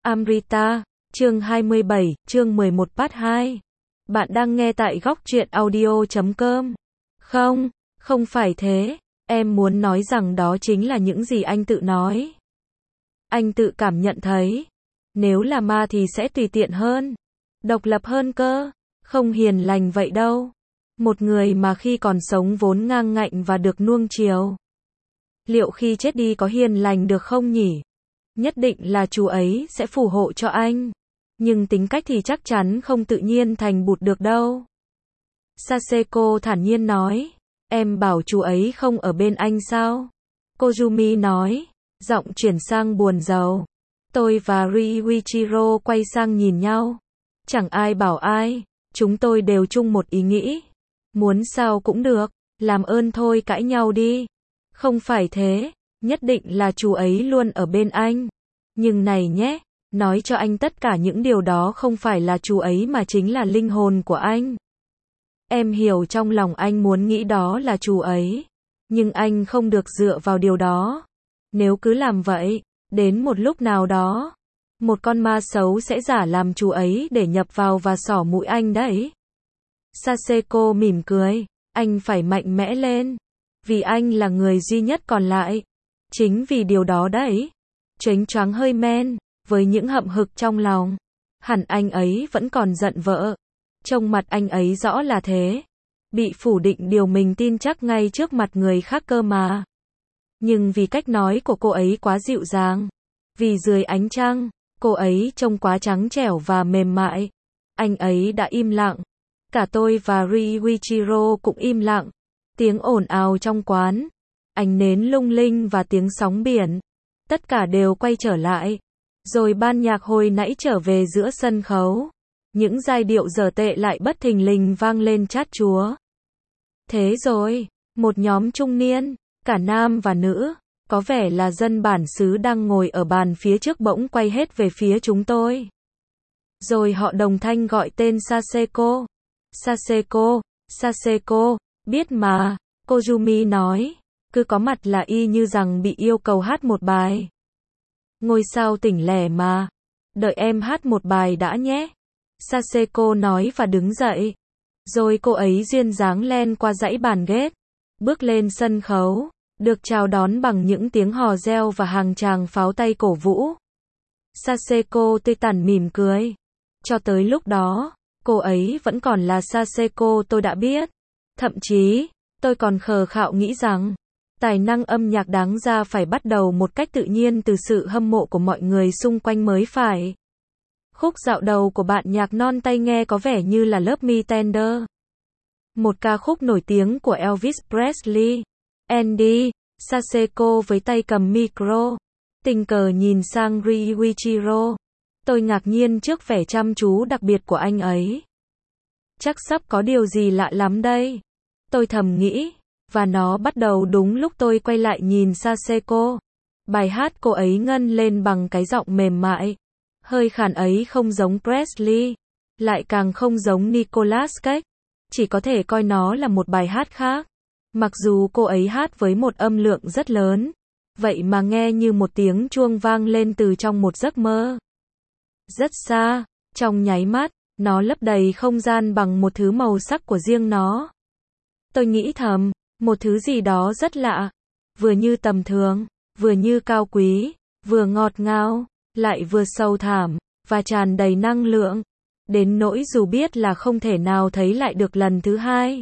Amrita, chương 27, chương 11 part 2. Bạn đang nghe tại góc truyện audio.com. Không, không phải thế. Em muốn nói rằng đó chính là những gì anh tự nói. Anh tự cảm nhận thấy. Nếu là ma thì sẽ tùy tiện hơn. Độc lập hơn cơ. Không hiền lành vậy đâu. Một người mà khi còn sống vốn ngang ngạnh và được nuông chiều. Liệu khi chết đi có hiền lành được không nhỉ? Nhất định là chú ấy sẽ phù hộ cho anh. Nhưng tính cách thì chắc chắn không tự nhiên thành bụt được đâu. Saseko thản nhiên nói. Em bảo chú ấy không ở bên anh sao? Kozumi nói. Giọng chuyển sang buồn rầu. Tôi và Ryuichiro quay sang nhìn nhau. Chẳng ai bảo ai. Chúng tôi đều chung một ý nghĩ. Muốn sao cũng được. Làm ơn thôi cãi nhau đi. Không phải thế. Nhất định là chú ấy luôn ở bên anh. Nhưng này nhé, nói cho anh tất cả những điều đó không phải là chú ấy mà chính là linh hồn của anh. Em hiểu trong lòng anh muốn nghĩ đó là chú ấy. Nhưng anh không được dựa vào điều đó. Nếu cứ làm vậy, đến một lúc nào đó, một con ma xấu sẽ giả làm chú ấy để nhập vào và xỏ mũi anh đấy. Saseko mỉm cười. Anh phải mạnh mẽ lên. Vì anh là người duy nhất còn lại. Chính vì điều đó đấy. Chếnh choáng hơi men, với những hậm hực trong lòng. Hẳn anh ấy vẫn còn giận vợ. Trông mặt anh ấy rõ là thế. Bị phủ định điều mình tin chắc ngay trước mặt người khác cơ mà. Nhưng vì cách nói của cô ấy quá dịu dàng. Vì dưới ánh trăng, cô ấy trông quá trắng trẻo và mềm mại. Anh ấy đã im lặng. Cả tôi và Ryuichiro cũng im lặng. Tiếng ồn ào trong quán. Ánh nến lung linh và tiếng sóng biển. Tất cả đều quay trở lại. Rồi ban nhạc hồi nãy trở về giữa sân khấu. Những giai điệu dở tệ lại bất thình lình vang lên chát chúa. Thế rồi, một nhóm trung niên, cả nam và nữ, có vẻ là dân bản xứ đang ngồi ở bàn phía trước bỗng quay hết về phía chúng tôi. Rồi họ đồng thanh gọi tên Saseko. Saseko, Saseko, biết mà, Kozumi nói. Cứ có mặt là y như rằng bị yêu cầu hát một bài. Ngôi sao tỉnh lẻ mà. Đợi em hát một bài đã nhé. Saseko nói và đứng dậy. Rồi cô ấy duyên dáng len qua dãy bàn ghế. Bước lên sân khấu. Được chào đón bằng những tiếng hò reo và hàng tràng pháo tay cổ vũ. Saseko tươi tắn mỉm cười. Cho tới lúc đó, cô ấy vẫn còn là Saseko tôi đã biết. Thậm chí, tôi còn khờ khạo nghĩ rằng tài năng âm nhạc đáng ra phải bắt đầu một cách tự nhiên từ sự hâm mộ của mọi người xung quanh mới phải. Khúc dạo đầu của bạn nhạc non tay nghe có vẻ như là Love Me Tender. Một ca khúc nổi tiếng của Elvis Presley. Andy, Saseko với tay cầm micro. Tình cờ nhìn sang Ryuichiro. Tôi ngạc nhiên trước vẻ chăm chú đặc biệt của anh ấy. Chắc sắp có điều gì lạ lắm đây. Tôi thầm nghĩ. Và nó bắt đầu đúng lúc tôi quay lại nhìn Saseko. Bài hát cô ấy ngân lên bằng cái giọng mềm mại. Hơi khàn ấy không giống Presley. Lại càng không giống Nicolas Cage. Chỉ có thể coi nó là một bài hát khác. Mặc dù cô ấy hát với một âm lượng rất lớn. Vậy mà nghe như một tiếng chuông vang lên từ trong một giấc mơ. Rất xa, trong nháy mắt, nó lấp đầy không gian bằng một thứ màu sắc của riêng nó. Tôi nghĩ thầm. Một thứ gì đó rất lạ, vừa như tầm thường, vừa như cao quý, vừa ngọt ngào, lại vừa sâu thẳm, và tràn đầy năng lượng, đến nỗi dù biết là không thể nào thấy lại được lần thứ hai.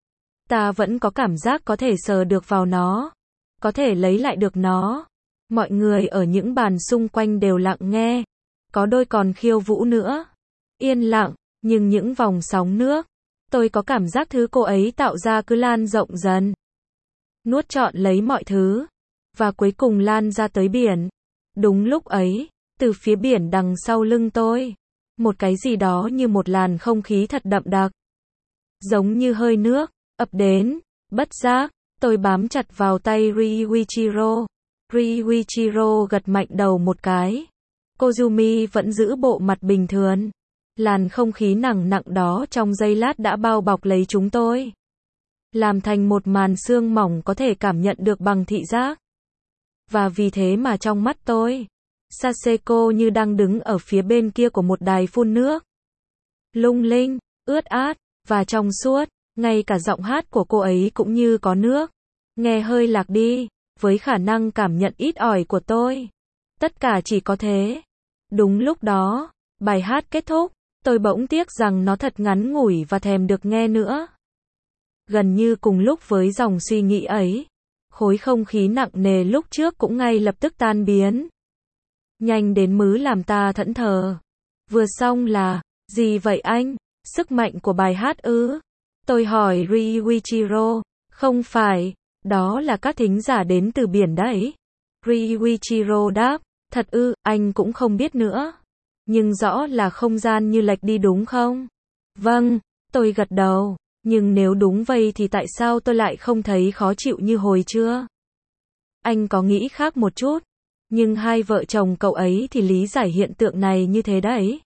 Ta vẫn có cảm giác có thể sờ được vào nó, có thể lấy lại được nó. Mọi người ở những bàn xung quanh đều lặng nghe, có đôi còn khiêu vũ nữa. Yên lặng, nhưng những vòng sóng nước. Tôi có cảm giác thứ cô ấy tạo ra cứ lan rộng dần. Nuốt trọn lấy mọi thứ. Và cuối cùng lan ra tới biển. Đúng lúc ấy, từ phía biển đằng sau lưng tôi. Một cái gì đó như một làn không khí thật đậm đặc. Giống như hơi nước, ập đến. Bất giác, tôi bám chặt vào tay Ryuichiro. Ryuichiro gật mạnh đầu một cái. Kozumi vẫn giữ bộ mặt bình thường. Làn không khí nặng nặng đó trong giây lát đã bao bọc lấy chúng tôi. Làm thành một màn sương mỏng có thể cảm nhận được bằng thị giác. Và vì thế mà trong mắt tôi, Saseko như đang đứng ở phía bên kia của một đài phun nước. Lung linh, ướt át, và trong suốt, ngay cả giọng hát của cô ấy cũng như có nước. Nghe hơi lạc đi, với khả năng cảm nhận ít ỏi của tôi. Tất cả chỉ có thế. Đúng lúc đó, bài hát kết thúc, tôi bỗng tiếc rằng nó thật ngắn ngủi và thèm được nghe nữa. Gần như cùng lúc với dòng suy nghĩ ấy, khối không khí nặng nề lúc trước cũng ngay lập tức tan biến. Nhanh đến mứ làm ta thẫn thờ. Vừa xong là, gì vậy anh? Sức mạnh của bài hát ư? Tôi hỏi Ryuichiro. Không phải, đó là các thính giả đến từ biển đấy. Ryuichiro đáp, thật ư, anh cũng không biết nữa. Nhưng rõ là không gian như lệch đi đúng không? Vâng, tôi gật đầu. Nhưng nếu đúng vậy thì tại sao tôi lại không thấy khó chịu như hồi trưa? Anh có nghĩ khác một chút. Nhưng hai vợ chồng cậu ấy thì lý giải hiện tượng này như thế đấy.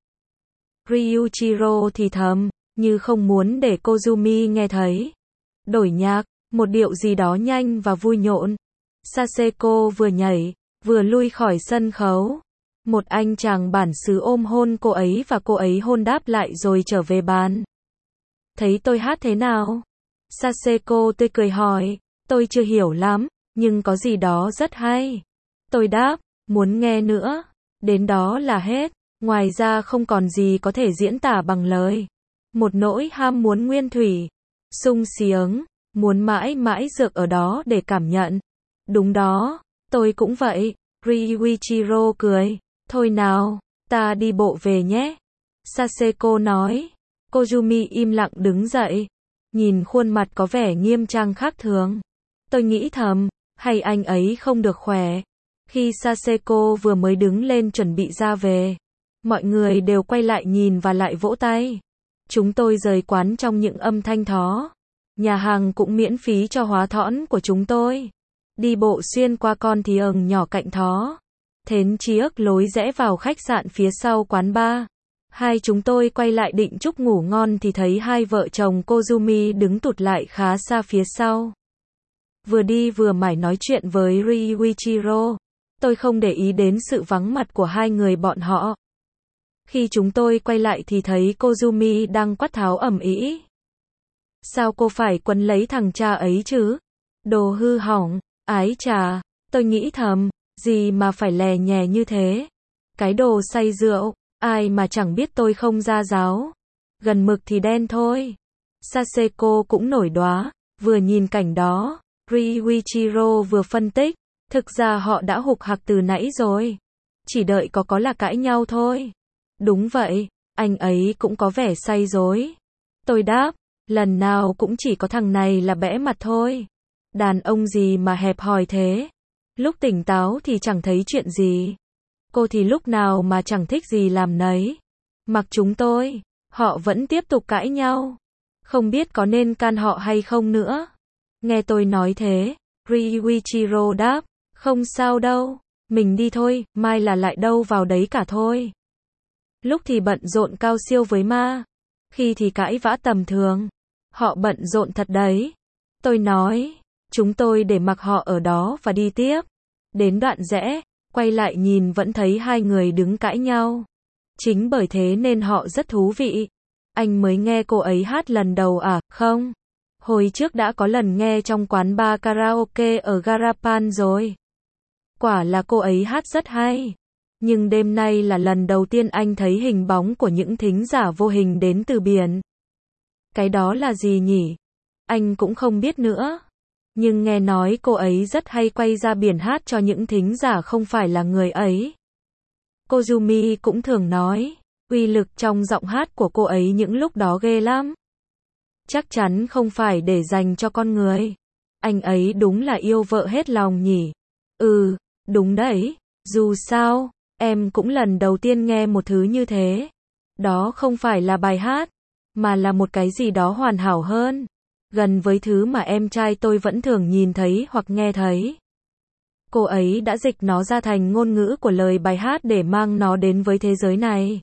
Ryuichiro thì thầm, như không muốn để Kozumi nghe thấy. Đổi nhạc, một điệu gì đó nhanh và vui nhộn. Saseko vừa nhảy, vừa lui khỏi sân khấu. Một anh chàng bản xứ ôm hôn cô ấy và cô ấy hôn đáp lại rồi trở về bàn. Thấy tôi hát thế nào? Saseko tươi cười hỏi, tôi chưa hiểu lắm, nhưng có gì đó rất hay. Tôi đáp, muốn nghe nữa. Đến đó là hết, ngoài ra không còn gì có thể diễn tả bằng lời. Một nỗi ham muốn nguyên thủy, sung sướng, muốn mãi mãi dược ở đó để cảm nhận. Đúng đó, tôi cũng vậy. Ryuichiro cười, thôi nào, ta đi bộ về nhé. Saseko nói. Kozumi im lặng đứng dậy, nhìn khuôn mặt có vẻ nghiêm trang khác thường. Tôi nghĩ thầm, hay anh ấy không được khỏe. Khi Saseko vừa mới đứng lên chuẩn bị ra về, mọi người đều quay lại nhìn và lại vỗ tay. Chúng tôi rời quán trong những âm thanh thó. Nhà hàng cũng miễn phí cho hóa thõn của chúng tôi. Đi bộ xuyên qua con thì nhỏ cạnh thó. Thến chiếc lối rẽ vào khách sạn phía sau quán bar. Hai chúng tôi quay lại định chúc ngủ ngon thì thấy hai vợ chồng Kozumi đứng tụt lại khá xa phía sau. Vừa đi vừa mải nói chuyện với Ryuichiro. Tôi không để ý đến sự vắng mặt của hai người bọn họ. Khi chúng tôi quay lại thì thấy Kozumi đang quát tháo ầm ĩ. Sao cô phải quấn lấy thằng cha ấy chứ? Đồ hư hỏng, ái chà, tôi nghĩ thầm, gì mà phải lè nhè như thế? Cái đồ say rượu, ai mà chẳng biết tôi không ra giáo. Gần mực thì đen thôi. Saseko cũng nổi đoá, vừa nhìn cảnh đó, Ryuichiro vừa phân tích, thực ra họ đã hục hặc từ nãy rồi. Chỉ đợi có là cãi nhau thôi. Đúng vậy, anh ấy cũng có vẻ say rối. Tôi đáp, lần nào cũng chỉ có thằng này là bẽ mặt thôi. Đàn ông gì mà hẹp hòi thế. Lúc tỉnh táo thì chẳng thấy chuyện gì. Cô thì lúc nào mà chẳng thích gì làm nấy. Mặc chúng tôi, họ vẫn tiếp tục cãi nhau. Không biết có nên can họ hay không nữa. Nghe tôi nói thế, Ryuichiro đáp, không sao đâu, mình đi thôi, mai là lại đâu vào đấy cả thôi. Lúc thì bận rộn cao siêu với ma, khi thì cãi vã tầm thường. Họ bận rộn thật đấy. Tôi nói, chúng tôi để mặc họ ở đó và đi tiếp. Đến đoạn rẽ, quay lại nhìn vẫn thấy hai người đứng cãi nhau. Chính bởi thế nên họ rất thú vị. Anh mới nghe cô ấy hát lần đầu à, không? Hồi trước đã có lần nghe trong quán bar karaoke ở Garapan rồi. Quả là cô ấy hát rất hay. Nhưng đêm nay là lần đầu tiên anh thấy hình bóng của những thính giả vô hình đến từ biển. Cái đó là gì nhỉ? Anh cũng không biết nữa. Nhưng nghe nói cô ấy rất hay quay ra biển hát cho những thính giả không phải là người ấy. Kozumi cũng thường nói, uy lực trong giọng hát của cô ấy những lúc đó ghê lắm. Chắc chắn không phải để dành cho con người. Anh ấy đúng là yêu vợ hết lòng nhỉ? Ừ, đúng đấy. Dù sao, em cũng lần đầu tiên nghe một thứ như thế. Đó không phải là bài hát, mà là một cái gì đó hoàn hảo hơn. Gần với thứ mà em trai tôi vẫn thường nhìn thấy hoặc nghe thấy. Cô ấy đã dịch nó ra thành ngôn ngữ của lời bài hát để mang nó đến với thế giới này.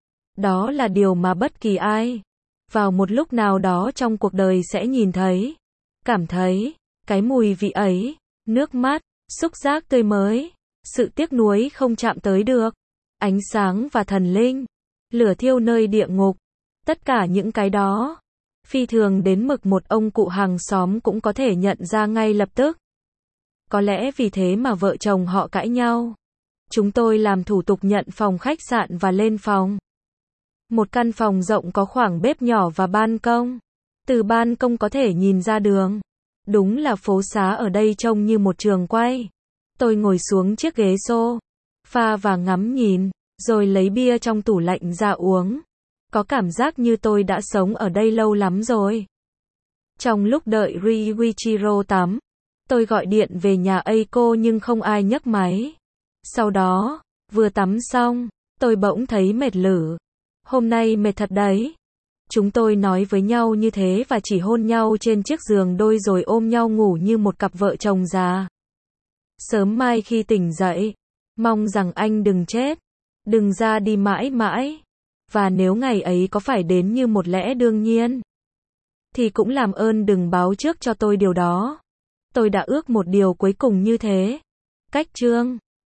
Đó là điều mà bất kỳ ai, vào một lúc nào đó trong cuộc đời sẽ nhìn thấy, cảm thấy, cái mùi vị ấy, nước mắt, xúc giác tươi mới. sự tiếc nuối không chạm tới được, ánh sáng và thần linh, lửa thiêu nơi địa ngục, tất cả những cái đó, phi thường đến mực một ông cụ hàng xóm cũng có thể nhận ra ngay lập tức. Có lẽ vì thế mà vợ chồng họ cãi nhau. Chúng tôi làm thủ tục nhận phòng khách sạn và lên phòng. Một căn phòng rộng có khoảng bếp nhỏ và ban công. Từ ban công có thể nhìn ra đường. Đúng là phố xá ở đây trông như một trường quay. Tôi ngồi xuống chiếc ghế sofa và ngắm nhìn, rồi lấy bia trong tủ lạnh ra uống. Có cảm giác như tôi đã sống ở đây lâu lắm rồi. Trong lúc đợi Ryuichiro tắm, tôi gọi điện về nhà Eiko nhưng không ai nhấc máy. Sau đó, vừa tắm xong, tôi bỗng thấy mệt lử. Hôm nay mệt thật đấy. Chúng tôi nói với nhau như thế và chỉ hôn nhau trên chiếc giường đôi rồi ôm nhau ngủ như một cặp vợ chồng già. Sớm mai khi tỉnh dậy, mong rằng anh đừng chết, đừng ra đi mãi mãi. Và nếu ngày ấy có phải đến như một lẽ đương nhiên, thì cũng làm ơn đừng báo trước cho tôi điều đó. Tôi đã ước một điều cuối cùng như thế. Cách chương